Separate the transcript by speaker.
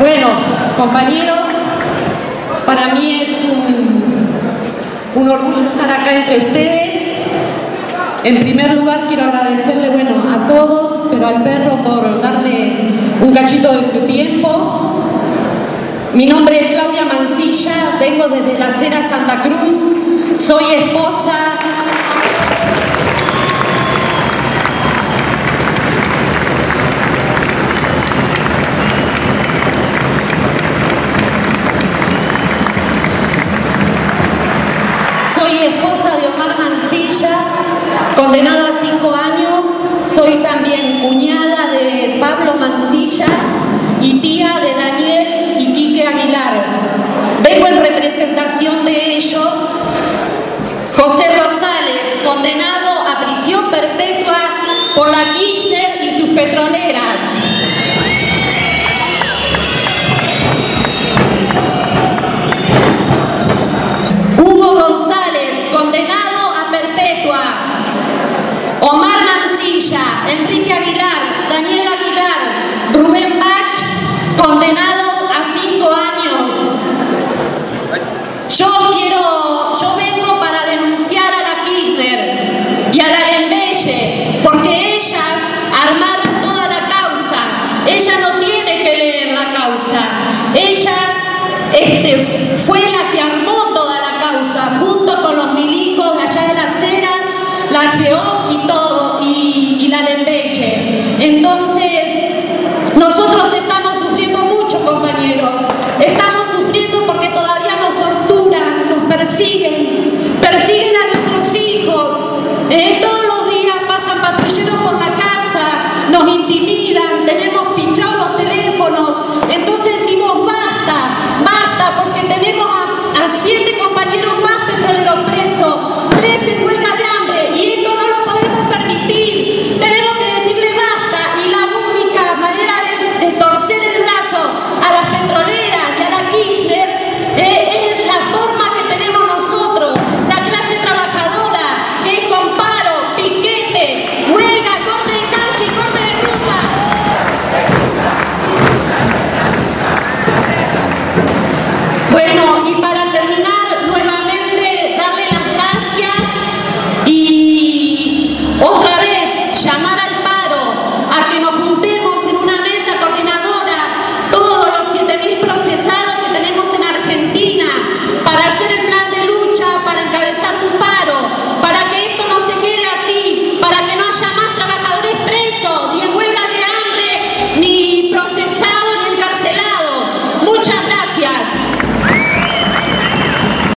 Speaker 1: Bueno, compañeros, para mí es un orgullo estar acá entre ustedes. En primer lugar quiero agradecerle, a todos, pero al perro por darme un cachito de su tiempo. Mi nombre es Claudia Mancilla, vengo desde Las Heras, Santa Cruz, soy esposa. Soy esposa de Omar Mancilla, condenado a 5 años. Soy también cuñada de Pablo Mancilla y tía de Daniel y Quique Aguilar. Vengo en representación de ellos. José Rosales, condenado a prisión perpetua por la Kirchner y sus petroleras. Condenado a perpetua. Omar Mancilla, Enrique Aguilar, Daniel Aguilar, Rubén Bach, condenado a 5 años. Yo vengo para denunciar a la Kirchner y a la Lembeche, porque ellas armaron toda la causa. Ella no tiene que leer la causa. Ella fue la que armó toda la causa, junto con los milicos de allá de Las Heras, la GEOP y todo.